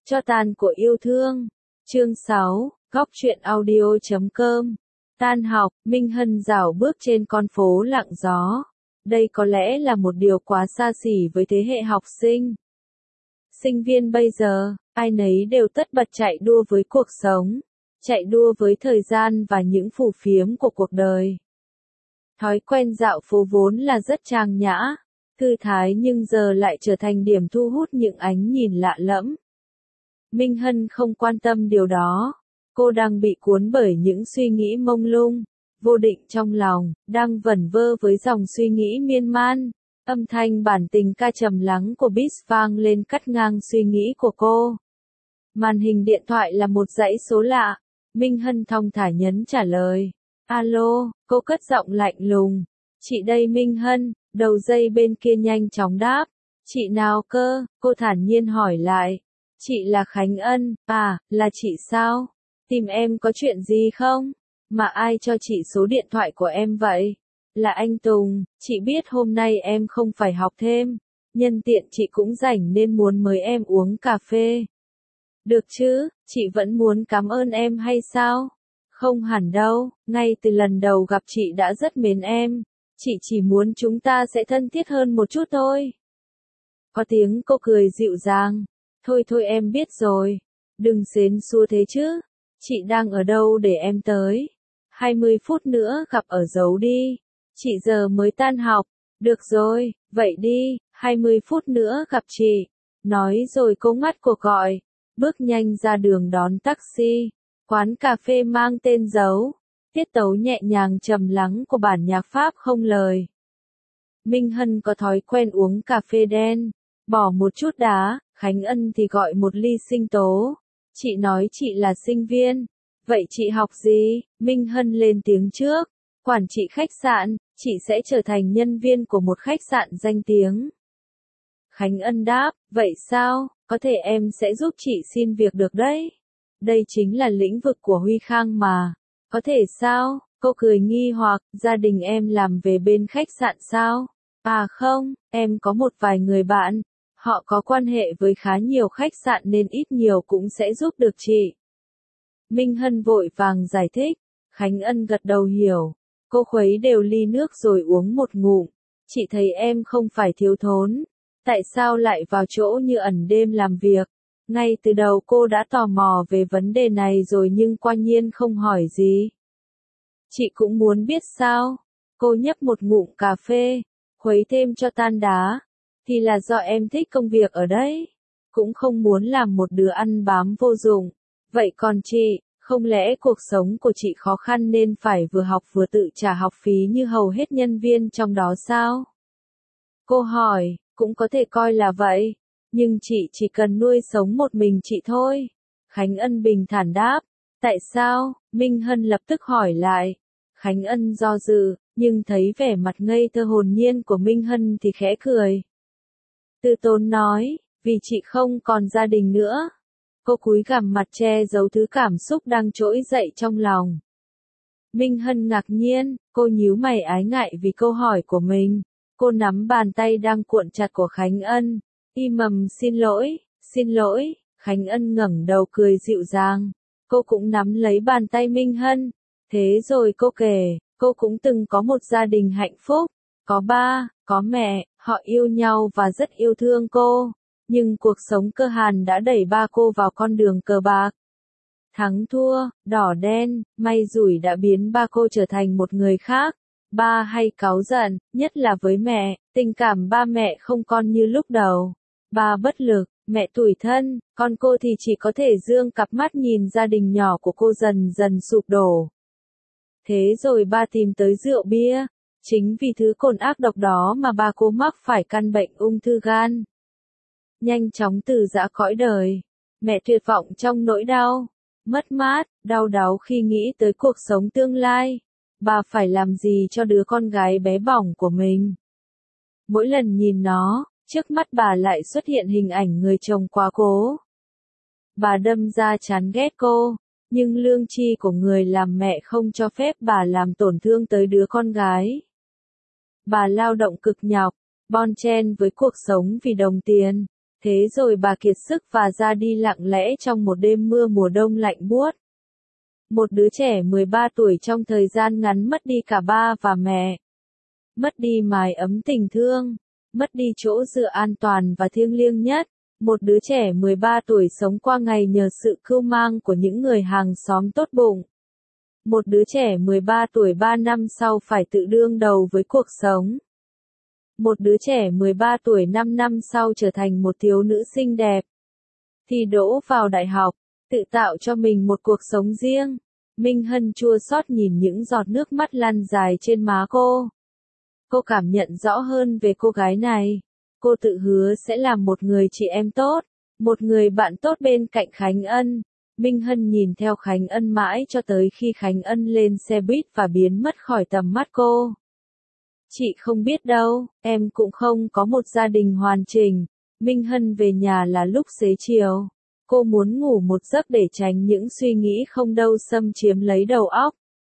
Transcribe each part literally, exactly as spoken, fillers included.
Cho tàn của yêu thương. Chương sáu, góc truyện audio chấm com. Tan học, Minh Hân rảo bước trên con phố lặng gió. Đây có lẽ là một điều quá xa xỉ với thế hệ học sinh. Sinh viên bây giờ, ai nấy đều tất bật chạy đua với cuộc sống, chạy đua với thời gian và những phù phiếm của cuộc đời. Thói quen dạo phố vốn là rất trang nhã, thư thái nhưng giờ lại trở thành điểm thu hút những ánh nhìn lạ lẫm. Minh Hân không quan tâm điều đó. Cô đang bị cuốn bởi những suy nghĩ mông lung, vô định trong lòng, đang vẩn vơ với dòng suy nghĩ miên man. Âm thanh bản tình ca trầm lắng của Beats vang lên cắt ngang suy nghĩ của cô. Màn hình điện thoại là một dãy số lạ. Minh Hân thong thả nhấn trả lời. Alo, cô cất giọng lạnh lùng. Chị đây Minh Hân, đầu dây bên kia nhanh chóng đáp. Chị nào cơ? Cô thản nhiên hỏi lại. Chị là Khánh Ân. À, là chị sao? Tìm em có chuyện gì không? Mà ai cho chị số điện thoại của em vậy? Là anh Tùng. Chị biết hôm nay em không phải học thêm. Nhân tiện chị cũng rảnh nên muốn mời em uống cà phê. Được chứ, chị vẫn muốn cảm ơn em hay sao? Không hẳn đâu, ngay từ lần đầu gặp chị đã rất mến em. Chị chỉ muốn chúng ta sẽ thân thiết hơn một chút thôi. Có tiếng cô cười dịu dàng. Thôi thôi em biết rồi. Đừng xến xua thế chứ. Chị đang ở đâu để em tới? hai mươi phút nữa gặp ở dấu đi. Chị giờ mới tan học. Được rồi, vậy đi, hai mươi phút nữa gặp chị. Nói rồi cô ngắt cuộc gọi. Bước nhanh ra đường đón taxi. Quán cà phê mang tên dấu. Tiết tấu nhẹ nhàng trầm lắng của bản nhạc Pháp không lời. Minh Hân có thói quen uống cà phê đen. Bỏ một chút đá, Khánh Ân thì gọi một ly sinh tố. Chị nói chị là sinh viên. Vậy chị học gì? Minh Hân lên tiếng trước. Quản trị khách sạn, chị sẽ trở thành nhân viên của một khách sạn danh tiếng. Khánh Ân đáp, vậy sao? Có thể em sẽ giúp chị xin việc được đấy. Đây chính là lĩnh vực của Huy Khang mà. Có thể sao? Cô cười nghi hoặc, gia đình em làm về bên khách sạn sao? À không, em có một vài người bạn. Họ có quan hệ với khá nhiều khách sạn nên ít nhiều cũng sẽ giúp được chị. Minh Hân vội vàng giải thích. Khánh Ân gật đầu hiểu. Cô khuấy đều ly nước rồi uống một ngụm. Chị thấy em không phải thiếu thốn. Tại sao lại vào chỗ như ẩn đêm làm việc? Ngay từ đầu cô đã tò mò về vấn đề này rồi nhưng qua nhiên không hỏi gì. Chị cũng muốn biết sao? Cô nhấp một ngụm cà phê, khuấy thêm cho tan đá. Thì là do em thích công việc ở đấy. Cũng không muốn làm một đứa ăn bám vô dụng. Vậy còn chị, không lẽ cuộc sống của chị khó khăn nên phải vừa học vừa tự trả học phí như hầu hết nhân viên trong đó sao? Cô hỏi, cũng có thể coi là vậy. Nhưng chị chỉ cần nuôi sống một mình chị thôi. Khánh Ân bình thản đáp. Tại sao? Minh Hân lập tức hỏi lại. Khánh Ân do dự, nhưng thấy vẻ mặt ngây thơ hồn nhiên của Minh Hân thì khẽ cười. Từ tốn nói, vì chị không còn gia đình nữa. Cô cúi gằm mặt che giấu thứ cảm xúc đang trỗi dậy trong lòng. Minh Hân ngạc nhiên, cô nhíu mày ái ngại vì câu hỏi của mình. Cô nắm bàn tay đang cuộn chặt của Khánh Ân. Im mầm xin lỗi, xin lỗi, Khánh Ân ngẩng đầu cười dịu dàng. Cô cũng nắm lấy bàn tay Minh Hân. Thế rồi cô kể, cô cũng từng có một gia đình hạnh phúc. Có ba, có mẹ, họ yêu nhau và rất yêu thương cô. Nhưng cuộc sống cơ hàn đã đẩy ba cô vào con đường cờ bạc. Thắng thua, đỏ đen, may rủi đã biến ba cô trở thành một người khác. Ba hay cáu giận, nhất là với mẹ, tình cảm ba mẹ không còn như lúc đầu. Ba bất lực, mẹ tủi thân, còn cô thì chỉ có thể dương cặp mắt nhìn gia đình nhỏ của cô dần dần sụp đổ. Thế rồi ba tìm tới rượu bia. Chính vì thứ cồn ác độc đó mà ba cô mắc phải căn bệnh ung thư gan. Nhanh chóng từ giã cõi đời. Mẹ tuyệt vọng trong nỗi đau, mất mát, đau đáu khi nghĩ tới cuộc sống tương lai. Bà phải làm gì cho đứa con gái bé bỏng của mình? Mỗi lần nhìn nó, trước mắt bà lại xuất hiện hình ảnh người chồng quá cố. Bà đâm ra chán ghét cô, nhưng lương tri của người làm mẹ không cho phép bà làm tổn thương tới đứa con gái. Bà lao động cực nhọc, bon chen với cuộc sống vì đồng tiền. Thế rồi bà kiệt sức và ra đi lặng lẽ trong một đêm mưa mùa đông lạnh buốt. Một đứa trẻ mười ba tuổi trong thời gian ngắn mất đi cả ba và mẹ. Mất đi mái ấm tình thương, mất đi chỗ dựa an toàn và thiêng liêng nhất. Một đứa trẻ mười ba tuổi sống qua ngày nhờ sự cưu mang của những người hàng xóm tốt bụng. Một đứa trẻ mười ba tuổi ba năm sau phải tự đương đầu với cuộc sống. Một đứa trẻ mười ba tuổi năm năm sau trở thành một thiếu nữ xinh đẹp. Thì đỗ vào đại học, tự tạo cho mình một cuộc sống riêng. Minh Hân chua xót nhìn những giọt nước mắt lăn dài trên má cô. Cô cảm nhận rõ hơn về cô gái này. Cô tự hứa sẽ làm một người chị em tốt, một người bạn tốt bên cạnh Khánh Ân. Minh Hân nhìn theo Khánh Ân mãi cho tới khi Khánh Ân lên xe buýt và biến mất khỏi tầm mắt cô. Chị không biết đâu, em cũng không có một gia đình hoàn chỉnh. Minh Hân về nhà là lúc xế chiều. Cô muốn ngủ một giấc để tránh những suy nghĩ không đâu xâm chiếm lấy đầu óc.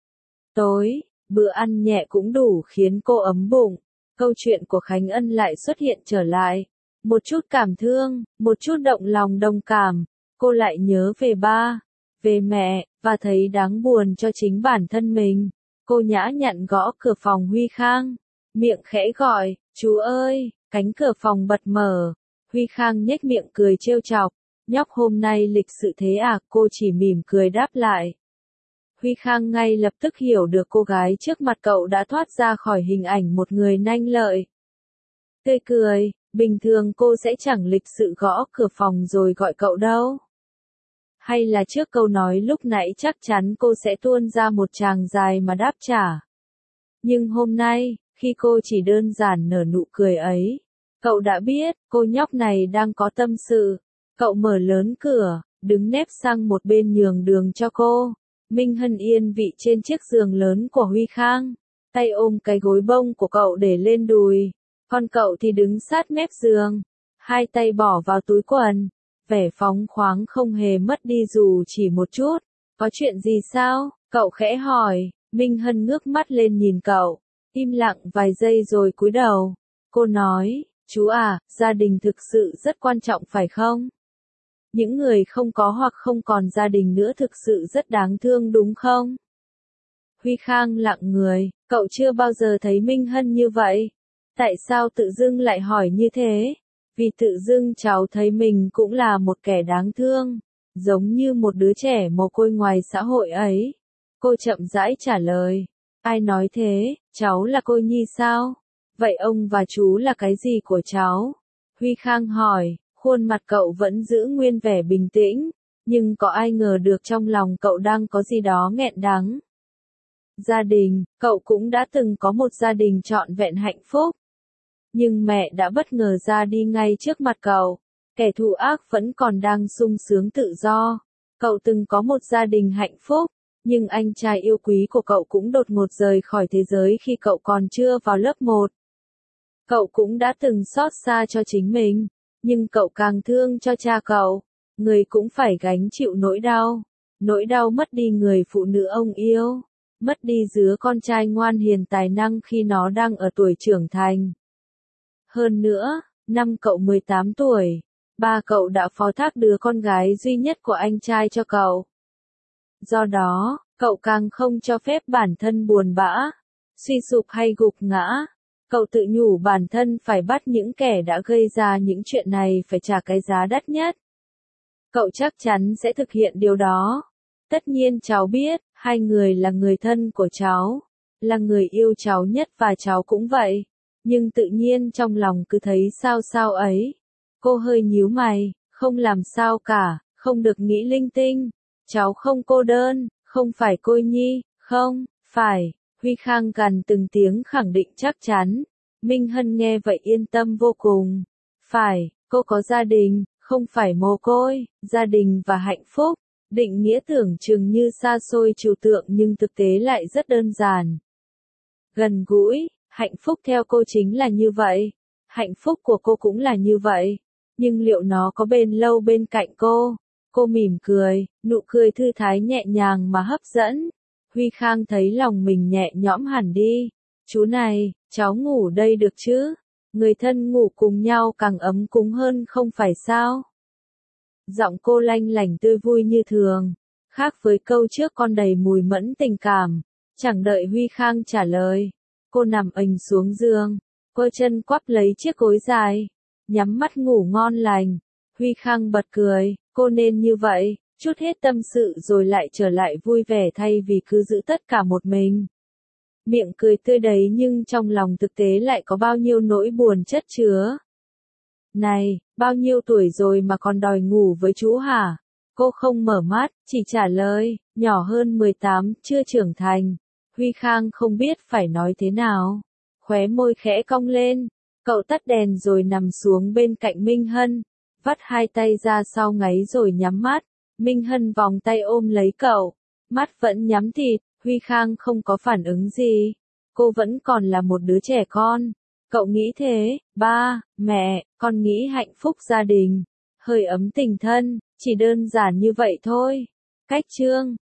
Tối, bữa ăn nhẹ cũng đủ khiến cô ấm bụng. Câu chuyện của Khánh Ân lại xuất hiện trở lại. Một chút cảm thương, một chút động lòng đồng cảm. Cô lại nhớ về ba, về mẹ, và thấy đáng buồn cho chính bản thân mình. Cô nhã nhặn gõ cửa phòng Huy Khang. Miệng khẽ gọi, chú ơi, cánh cửa phòng bật mở. Huy Khang nhếch miệng cười trêu chọc. Nhóc hôm nay lịch sự thế à, cô chỉ mỉm cười đáp lại. Huy Khang ngay lập tức hiểu được cô gái trước mặt cậu đã thoát ra khỏi hình ảnh một người nanh lợi. Tươi cười, bình thường cô sẽ chẳng lịch sự gõ cửa phòng rồi gọi cậu đâu. Hay là trước câu nói lúc nãy chắc chắn cô sẽ tuôn ra một tràng dài mà đáp trả. Nhưng hôm nay, khi cô chỉ đơn giản nở nụ cười ấy, cậu đã biết, cô nhóc này đang có tâm sự. Cậu mở lớn cửa, đứng nép sang một bên nhường đường cho cô. Minh Hân yên vị trên chiếc giường lớn của Huy Khang, tay ôm cái gối bông của cậu để lên đùi, còn cậu thì đứng sát mép giường, hai tay bỏ vào túi quần, vẻ phóng khoáng không hề mất đi dù chỉ một chút. Có chuyện gì sao? Cậu khẽ hỏi. Minh Hân ngước mắt lên nhìn cậu, im lặng vài giây rồi cúi đầu. Cô nói, chú à, gia đình thực sự rất quan trọng phải không? Những người không có hoặc không còn gia đình nữa thực sự rất đáng thương đúng không? Huy Khang lặng người, cậu chưa bao giờ thấy Minh Hân như vậy. Tại sao tự dưng lại hỏi như thế? Vì tự dưng cháu thấy mình cũng là một kẻ đáng thương, giống như một đứa trẻ mồ côi ngoài xã hội ấy. Cô chậm rãi trả lời. Ai nói thế, cháu là cô nhi sao? Vậy ông và chú là cái gì của cháu? Huy Khang hỏi. Khuôn mặt cậu vẫn giữ nguyên vẻ bình tĩnh, nhưng có ai ngờ được trong lòng cậu đang có gì đó nghẹn đắng. Gia đình, cậu cũng đã từng có một gia đình trọn vẹn hạnh phúc. Nhưng mẹ đã bất ngờ ra đi ngay trước mặt cậu, kẻ thù ác vẫn còn đang sung sướng tự do. Cậu từng có một gia đình hạnh phúc, nhưng anh trai yêu quý của cậu cũng đột ngột rời khỏi thế giới khi cậu còn chưa vào lớp một. Cậu cũng đã từng xót xa cho chính mình. Nhưng cậu càng thương cho cha cậu, người cũng phải gánh chịu nỗi đau, nỗi đau mất đi người phụ nữ ông yêu, mất đi đứa con trai ngoan hiền tài năng khi nó đang ở tuổi trưởng thành. Hơn nữa, năm cậu mười tám tuổi, ba cậu đã phó thác đứa con gái duy nhất của anh trai cho cậu. Do đó, cậu càng không cho phép bản thân buồn bã, suy sụp hay gục ngã. Cậu tự nhủ bản thân phải bắt những kẻ đã gây ra những chuyện này phải trả cái giá đắt nhất. Cậu chắc chắn sẽ thực hiện điều đó. Tất nhiên cháu biết, hai người là người thân của cháu, là người yêu cháu nhất và cháu cũng vậy. Nhưng tự nhiên trong lòng cứ thấy sao sao ấy. Cô hơi nhíu mày, không làm sao cả, không được nghĩ linh tinh. Cháu không cô đơn, không phải cô nhi, không, phải. Huy Khang gằn từng tiếng khẳng định chắc chắn. Minh Hân nghe vậy yên tâm vô cùng. Phải, cô có gia đình, không phải mồ côi, gia đình và hạnh phúc. Định nghĩa tưởng chừng như xa xôi trừu tượng nhưng thực tế lại rất đơn giản. Gần gũi, hạnh phúc theo cô chính là như vậy. Hạnh phúc của cô cũng là như vậy. Nhưng liệu nó có bền lâu bên cạnh cô? Cô mỉm cười, nụ cười thư thái nhẹ nhàng mà hấp dẫn. Huy Khang thấy lòng mình nhẹ nhõm hẳn đi. Chú này, cháu ngủ đây được chứ? Người thân ngủ cùng nhau càng ấm cúng hơn không phải sao? Giọng cô lanh lảnh tươi vui như thường, khác với câu trước con đầy mùi mẫn tình cảm. Chẳng đợi Huy Khang trả lời, cô nằm ềnh xuống giường, quơ chân quắp lấy chiếc gối dài, nhắm mắt ngủ ngon lành. Huy Khang bật cười, cô nên như vậy, chút hết tâm sự rồi lại trở lại vui vẻ thay vì cứ giữ tất cả một mình. Miệng cười tươi đấy nhưng trong lòng thực tế lại có bao nhiêu nỗi buồn chất chứa. Này, bao nhiêu tuổi rồi mà còn đòi ngủ với chú hả? Cô không mở mắt, chỉ trả lời, nhỏ hơn mười tám, chưa trưởng thành. Huy Khang không biết phải nói thế nào. Khóe môi khẽ cong lên, cậu tắt đèn rồi nằm xuống bên cạnh Minh Hân, vắt hai tay ra sau gáy rồi nhắm mắt. Minh Hân vòng tay ôm lấy cậu, mắt vẫn nhắm thịt. Huy Khang không có phản ứng gì. Cô vẫn còn là một đứa trẻ con. Cậu nghĩ thế, ba, mẹ, con nghĩ hạnh phúc gia đình, hơi ấm tình thân, chỉ đơn giản như vậy thôi. Cách chương